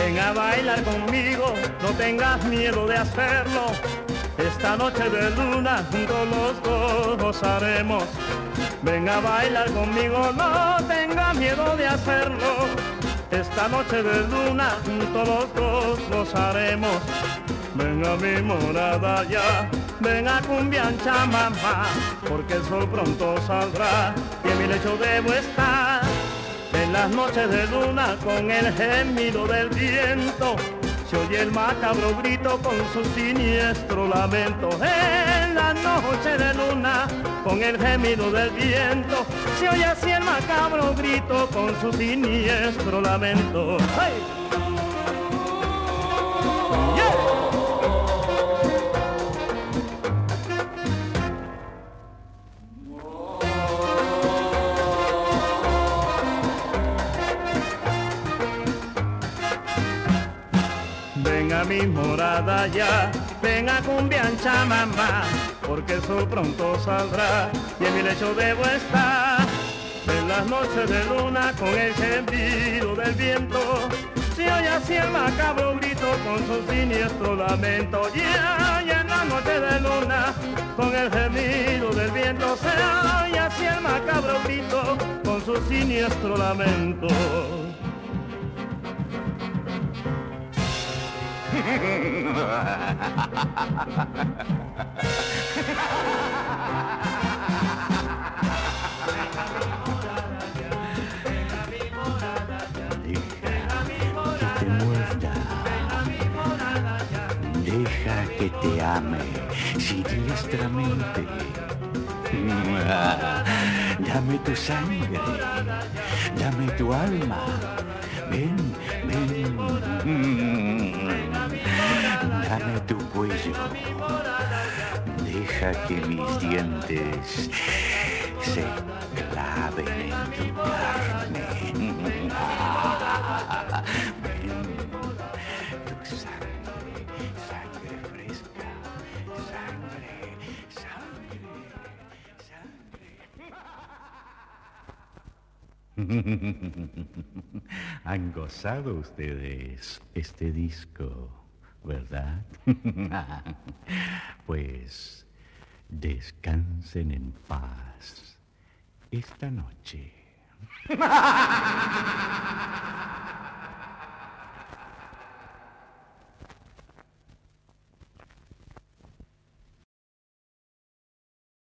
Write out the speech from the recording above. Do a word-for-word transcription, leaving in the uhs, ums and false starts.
Ven a bailar conmigo, no tengas miedo de hacerlo. Esta noche de luna juntos los dos gozaremos. Ven a bailar conmigo, no tengas miedo de hacerlo. Esta noche de luna juntos los dos gozaremos. Ven a mi morada ya, ven a cumbiancha mamá, porque el sol pronto saldrá y en mi lecho debo estar. En las noches de luna con el gemido del viento se oye el macabro grito con su siniestro lamento. En la noche de luna con el gemido del viento se oye así el macabro grito con su siniestro lamento. ¡Hey! Ven a mi morada ya, ven a cumbiancha mamá, porque el sol pronto saldrá y en mi lecho debo estar. En las noches de luna con el gemido del viento se oye así el macabro grito con su siniestro lamento. Yeah, y en las noches de luna con el gemido del viento se oye así el macabro grito con su siniestro lamento. Deja que te ame siniestramente. Dame tu sangre, dame tu alma. Ven, ven. Dame tu cuello. Deja que mis dientes se claven en tu carne. Ven, tu sangre, sangre fresca, sangre, sangre, sangre. Han gozado ustedes este disco, ¿verdad? Pues descansen en paz esta noche.